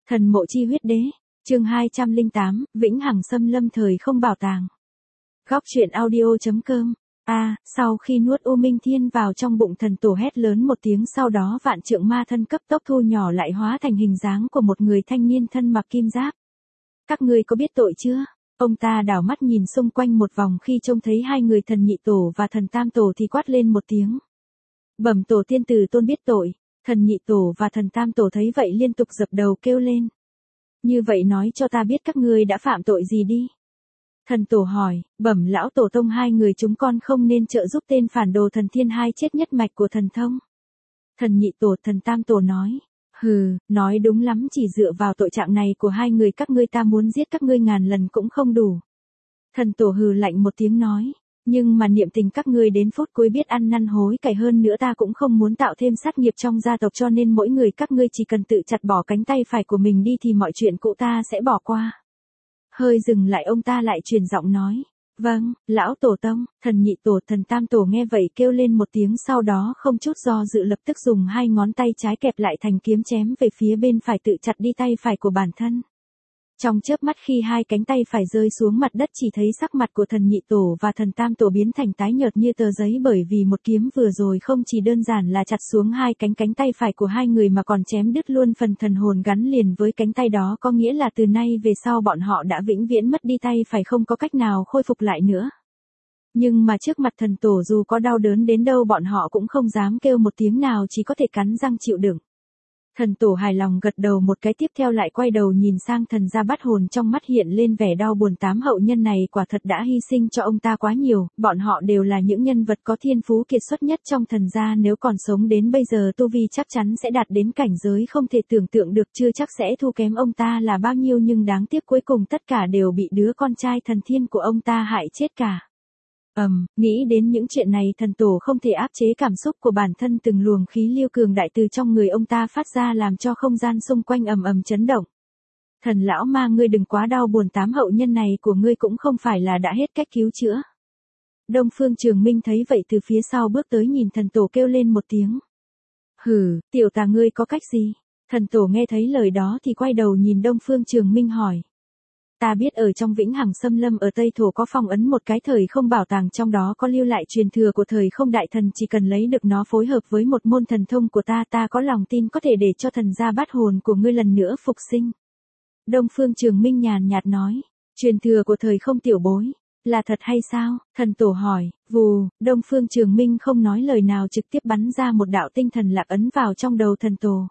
Thần mộ chi huyết đế, chương 208, Vĩnh Hằng xâm lâm thời không bảo tàng. Góc truyện audio.com. Sau khi nuốt U Minh Thiên vào trong bụng, thần tổ hét lớn một tiếng, sau đó vạn trượng ma thân cấp tốc thu nhỏ lại hóa thành hình dáng của một người thanh niên thân mặc kim giáp. Các ngươi có biết tội chưa? Ông ta đảo mắt nhìn xung quanh một vòng, khi trông thấy hai người thần nhị tổ và thần tam tổ thì quát lên một tiếng. Bẩm tổ tiên tử tôn biết tội. Thần nhị tổ và thần tam tổ thấy vậy liên tục dập đầu kêu lên. Như vậy nói cho ta biết các ngươi đã phạm tội gì đi. Thần tổ hỏi, bẩm lão tổ tông, hai người chúng con không nên trợ giúp tên phản đồ thần thiên hai chết nhất mạch của thần thông. Thần nhị tổ thần tam tổ nói, nói đúng lắm, chỉ dựa vào tội trạng này của hai người các ngươi ta muốn giết các ngươi ngàn lần cũng không đủ. Thần tổ hừ lạnh một tiếng nói, nhưng mà niệm tình các ngươi đến phút cuối biết ăn năn hối cải, hơn nữa ta cũng không muốn tạo thêm sát nghiệp trong gia tộc, cho nên mỗi người các ngươi chỉ cần tự chặt bỏ cánh tay phải của mình đi thì mọi chuyện cũ ta sẽ bỏ qua. Hơi dừng lại, ông ta lại truyền giọng nói, vâng, lão tổ tông. Thần nhị tổ thần tam tổ nghe vậy kêu lên một tiếng, sau đó không chút do dự lập tức dùng hai ngón tay trái kẹp lại thành kiếm chém về phía bên phải, tự chặt đi tay phải của bản thân. Trong chớp mắt khi hai cánh tay phải rơi xuống mặt đất, chỉ thấy sắc mặt của thần nhị tổ và thần tam tổ biến thành tái nhợt như tờ giấy, bởi vì một kiếm vừa rồi không chỉ đơn giản là chặt xuống hai cánh tay phải của hai người mà còn chém đứt luôn phần thần hồn gắn liền với cánh tay đó, có nghĩa là từ nay về sau bọn họ đã vĩnh viễn mất đi tay phải, không có cách nào khôi phục lại nữa. Nhưng mà trước mặt thần tổ, dù có đau đớn đến đâu bọn họ cũng không dám kêu một tiếng nào, chỉ có thể cắn răng chịu đựng. Thần tổ hài lòng gật đầu một cái, tiếp theo lại quay đầu nhìn sang thần gia Bát Hồn, trong mắt hiện lên vẻ đau buồn. Tám hậu nhân này quả thật đã hy sinh cho ông ta quá nhiều, bọn họ đều là những nhân vật có thiên phú kiệt xuất nhất trong thần gia, nếu còn sống đến bây giờ tu vi chắc chắn sẽ đạt đến cảnh giới không thể tưởng tượng được, chưa chắc sẽ thua kém ông ta là bao nhiêu, nhưng đáng tiếc cuối cùng tất cả đều bị đứa con trai thần thiên của ông ta hại chết cả. Nghĩ đến những chuyện này, thần tổ không thể áp chế cảm xúc của bản thân, từng luồng khí lưu cường đại từ trong người ông ta phát ra làm cho không gian xung quanh ầm ầm chấn động. Thần lão ma, ngươi đừng quá đau buồn, tám hậu nhân này của ngươi cũng không phải là đã hết cách cứu chữa. Đông Phương Trường Minh thấy vậy từ phía sau bước tới, nhìn thần tổ kêu lên một tiếng. Tiểu tà, ngươi có cách gì? Thần tổ nghe thấy lời đó thì quay đầu nhìn Đông Phương Trường Minh hỏi. Ta biết ở trong Vĩnh Hằng xâm lâm ở Tây Thổ có phong ấn một cái thời không bảo tàng, trong đó có lưu lại truyền thừa của thời không đại thần, chỉ cần lấy được nó phối hợp với một môn thần thông của ta có lòng tin có thể để cho thần gia Bát Hồn của ngươi lần nữa phục sinh. Đông Phương Trường Minh nhàn nhạt nói, truyền thừa của thời không tiểu bối, là thật hay sao? Thần tổ hỏi. Vù, Đông Phương Trường Minh không nói lời nào, trực tiếp bắn ra một đạo tinh thần lạc ấn vào trong đầu thần tổ.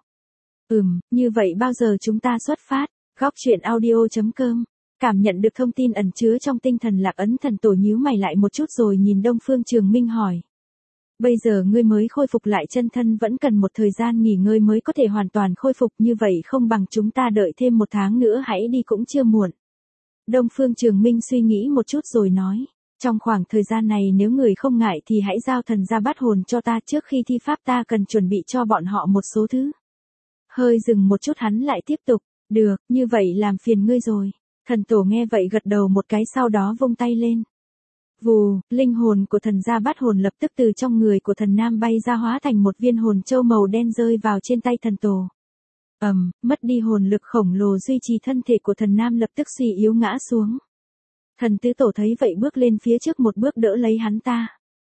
Như vậy bao giờ chúng ta xuất phát? Góc truyện audio.com. Cảm nhận được thông tin ẩn chứa trong tinh thần lạc ấn, thần tổ nhíu mày lại một chút rồi nhìn Đông Phương Trường Minh hỏi. Bây giờ ngươi mới khôi phục lại chân thân, vẫn cần một thời gian nghỉ ngơi mới có thể hoàn toàn khôi phục, như vậy không bằng chúng ta đợi thêm một tháng nữa hãy đi cũng chưa muộn. Đông Phương Trường Minh suy nghĩ một chút rồi nói. Trong khoảng thời gian này nếu người không ngại thì hãy giao thần gia Bát Hồn cho ta, trước khi thi pháp ta cần chuẩn bị cho bọn họ một số thứ. Hơi dừng một chút hắn lại tiếp tục. Được, như vậy làm phiền ngươi rồi. Thần tổ nghe vậy gật đầu một cái, sau đó vung tay lên. Vù, linh hồn của thần gia Bát Hồn lập tức từ trong người của thần nam bay ra, hóa thành một viên hồn châu màu đen rơi vào trên tay thần tổ. Mất đi hồn lực khổng lồ duy trì thân thể của thần nam lập tức suy yếu ngã xuống. Thần tứ tổ thấy vậy bước lên phía trước một bước đỡ lấy hắn ta.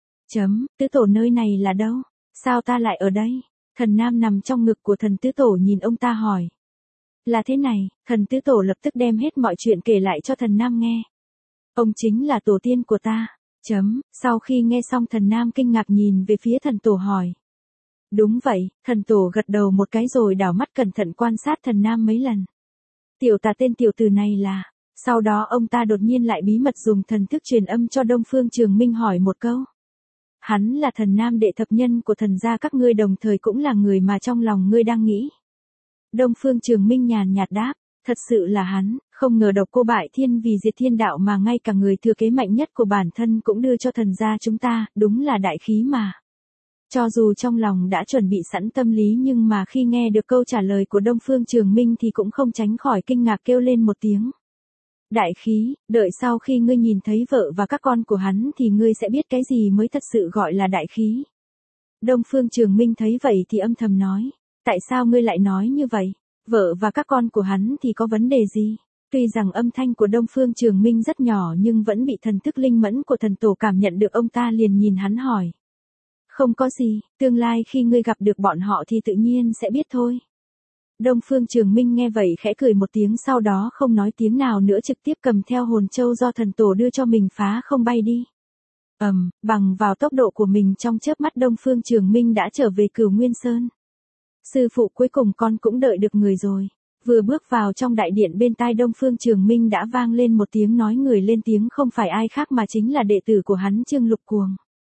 Tứ tổ, nơi này là đâu? Sao ta lại ở đây? Thần nam nằm trong ngực của thần tứ tổ nhìn ông ta hỏi. Là thế này, thần tứ tổ lập tức đem hết mọi chuyện kể lại cho thần nam nghe. Ông chính là tổ tiên của ta. Sau khi nghe xong, thần nam kinh ngạc nhìn về phía thần tổ hỏi. Đúng vậy, thần tổ gật đầu một cái rồi đảo mắt cẩn thận quan sát thần nam mấy lần. Tiểu tà, tên tiểu tử này là... Sau đó ông ta đột nhiên lại bí mật dùng thần thức truyền âm cho Đông Phương Trường Minh hỏi một câu. Hắn là thần nam đệ thập nhân của thần gia các ngươi, đồng thời cũng là người mà trong lòng ngươi đang nghĩ. Đông Phương Trường Minh nhàn nhạt đáp, thật sự là hắn, không ngờ Độc Cô Bại Thiên vì diệt thiên đạo mà ngay cả người thừa kế mạnh nhất của bản thân cũng đưa cho thần gia chúng ta, đúng là đại khí mà. Cho dù trong lòng đã chuẩn bị sẵn tâm lý, nhưng mà khi nghe được câu trả lời của Đông Phương Trường Minh thì cũng không tránh khỏi kinh ngạc, kêu lên một tiếng. Đại khí, đợi sau khi ngươi nhìn thấy vợ và các con của hắn thì ngươi sẽ biết cái gì mới thật sự gọi là đại khí. Đông Phương Trường Minh thấy vậy thì âm thầm nói. Tại sao ngươi lại nói như vậy? Vợ và các con của hắn thì có vấn đề gì? Tuy rằng âm thanh của Đông Phương Trường Minh rất nhỏ nhưng vẫn bị thần thức linh mẫn của thần tổ cảm nhận được, ông ta liền nhìn hắn hỏi. Không có gì, tương lai khi ngươi gặp được bọn họ thì tự nhiên sẽ biết thôi. Đông Phương Trường Minh nghe vậy khẽ cười một tiếng, sau đó không nói tiếng nào nữa, trực tiếp cầm theo hồn châu do thần tổ đưa cho mình phá không bay đi. Bằng vào tốc độ của mình, trong chớp mắt Đông Phương Trường Minh đã trở về Cửu Nguyên Sơn. Sư phụ, cuối cùng con cũng đợi được người rồi. Vừa bước vào trong đại điện, bên tai Đông Phương Trường Minh đã vang lên một tiếng nói, người lên tiếng không phải ai khác mà chính là đệ tử của hắn, Trương Lục Cuồng.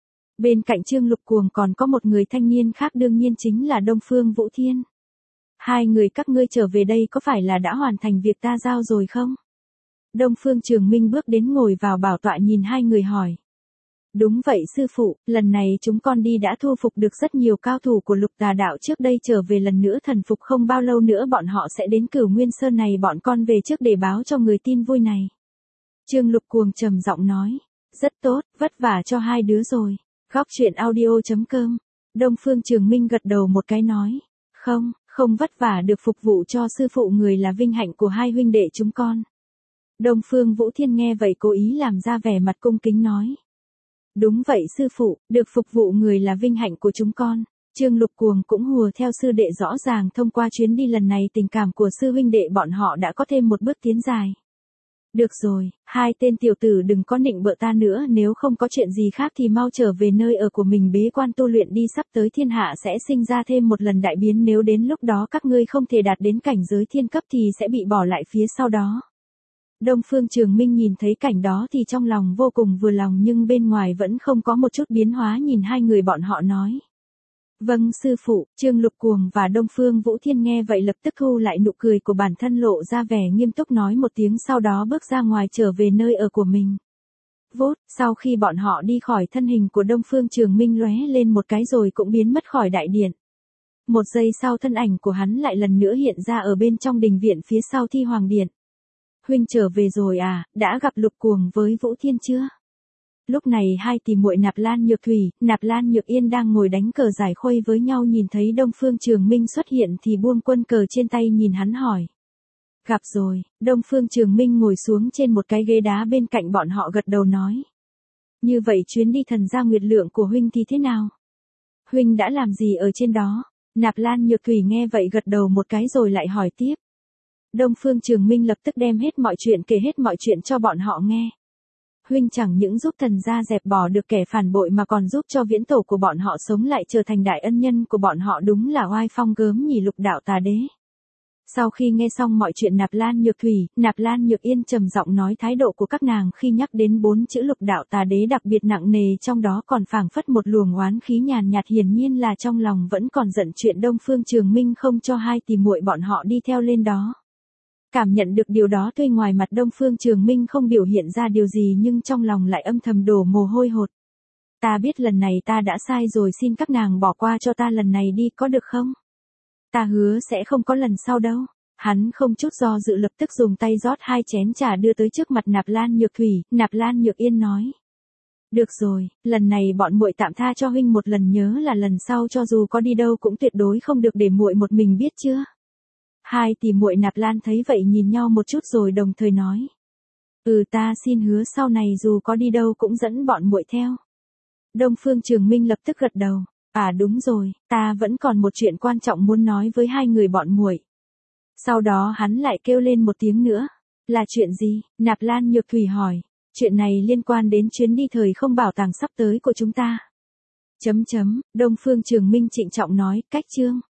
Bên cạnh Trương Lục Cuồng còn có một người thanh niên khác, đương nhiên chính là Đông Phương Vũ Thiên. Hai người các ngươi trở về đây có phải là đã hoàn thành việc ta giao rồi không? Đông Phương Trường Minh bước đến ngồi vào bảo tọa, nhìn hai người hỏi. Đúng vậy sư phụ, lần này chúng con đi đã thu phục được rất nhiều cao thủ của Lục Tà Đạo, trước đây trở về lần nữa thần phục, không bao lâu nữa bọn họ sẽ đến Cửu Nguyên Sơn này, bọn con về trước để báo cho người tin vui này. Trương Lục Cuồng trầm giọng nói. Rất tốt, vất vả cho hai đứa rồi. Góc truyện audio.com. Đông Phương Trường Minh gật đầu một cái nói. Không vất vả, được phục vụ cho sư phụ người là vinh hạnh của hai huynh đệ chúng con. Đông Phương Vũ Thiên nghe vậy cố ý làm ra vẻ mặt cung kính nói. Đúng vậy sư phụ, được phục vụ người là vinh hạnh của chúng con. Trương Lục Cuồng cũng hùa theo sư đệ, rõ ràng thông qua chuyến đi lần này tình cảm của sư huynh đệ bọn họ đã có thêm một bước tiến dài. Được rồi, hai tên tiểu tử đừng có nịnh bợ ta nữa, nếu không có chuyện gì khác thì mau trở về nơi ở của mình bế quan tu luyện đi, sắp tới thiên hạ sẽ sinh ra thêm một lần đại biến, nếu đến lúc đó các ngươi không thể đạt đến cảnh giới thiên cấp thì sẽ bị bỏ lại phía sau đó. Đông Phương Trường Minh nhìn thấy cảnh đó thì trong lòng vô cùng vừa lòng, nhưng bên ngoài vẫn không có một chút biến hóa, nhìn hai người bọn họ nói. Vâng sư phụ. Trương Lục Cuồng và Đông Phương Vũ Thiên nghe vậy lập tức thu lại nụ cười của bản thân, lộ ra vẻ nghiêm túc nói một tiếng, sau đó bước ra ngoài trở về nơi ở của mình. Vút, sau khi bọn họ đi khỏi, thân hình của Đông Phương Trường Minh lóe lên một cái rồi cũng biến mất khỏi đại điện. Một giây sau, thân ảnh của hắn lại lần nữa hiện ra ở bên trong đình viện phía sau Thi Hoàng Điện. Huynh trở về rồi à, đã gặp Lục Cuồng với Vũ Thiên chưa? Lúc này hai tỷ muội Nạp Lan Nhược Thủy, Nạp Lan Nhược Yên đang ngồi đánh cờ giải khuây với nhau, nhìn thấy Đông Phương Trường Minh xuất hiện thì buông quân cờ trên tay, nhìn hắn hỏi. Gặp rồi. Đông Phương Trường Minh ngồi xuống trên một cái ghế đá bên cạnh bọn họ, gật đầu nói. Như vậy chuyến đi Thần Gia Nguyệt Lượng của huynh thì thế nào? Huynh đã làm gì ở trên đó? Nạp Lan Nhược Thủy nghe vậy gật đầu một cái rồi lại hỏi tiếp. Đông Phương Trường Minh lập tức đem hết mọi chuyện, kể hết mọi chuyện cho bọn họ nghe. Huynh chẳng những giúp Thần gia dẹp bỏ được kẻ phản bội mà còn giúp cho viễn tổ của bọn họ sống lại, trở thành đại ân nhân của bọn họ, đúng là oai phong gớm nhỉ Lục Đạo Tà Đế. Sau khi nghe xong mọi chuyện, Nạp Lan Nhược Thủy, Nạp Lan Nhược Yên trầm giọng nói, thái độ của các nàng khi nhắc đến 4 chữ Lục Đạo Tà Đế đặc biệt nặng nề, trong đó còn phảng phất một luồng oán khí nhàn nhạt, hiển nhiên là trong lòng vẫn còn giận chuyện Đông Phương Trường Minh không cho hai tỷ muội bọn họ đi theo lên đó. Cảm nhận được điều đó, tuy ngoài mặt Đông Phương Trường Minh không biểu hiện ra điều gì nhưng trong lòng lại âm thầm đổ mồ hôi hột. Ta biết lần này ta đã sai rồi, xin các nàng bỏ qua cho ta lần này đi, có được không? Ta hứa sẽ không có lần sau đâu. Hắn không chút do dự lập tức dùng tay rót 2 chén trà đưa tới trước mặt Nạp Lan Nhược Thủy. Nạp Lan Nhược Yên nói. Được rồi, lần này bọn muội tạm tha cho huynh một lần, nhớ là lần sau cho dù có đi đâu cũng tuyệt đối không được để muội một mình, biết chưa? Hai tỷ muội Nạp Lan thấy vậy nhìn nhau một chút rồi đồng thời nói. Ta xin hứa sau này dù có đi đâu cũng dẫn bọn muội theo. Đông Phương Trường Minh lập tức gật đầu. À đúng rồi, ta vẫn còn một chuyện quan trọng muốn nói với hai người bọn muội. Sau đó hắn lại kêu lên một tiếng nữa. Là chuyện gì? Nạp Lan Nhược Thủy hỏi. Chuyện này liên quan đến chuyến đi thời không bảo tàng sắp tới của chúng ta. Đông Phương Trường Minh trịnh trọng nói, cách chương.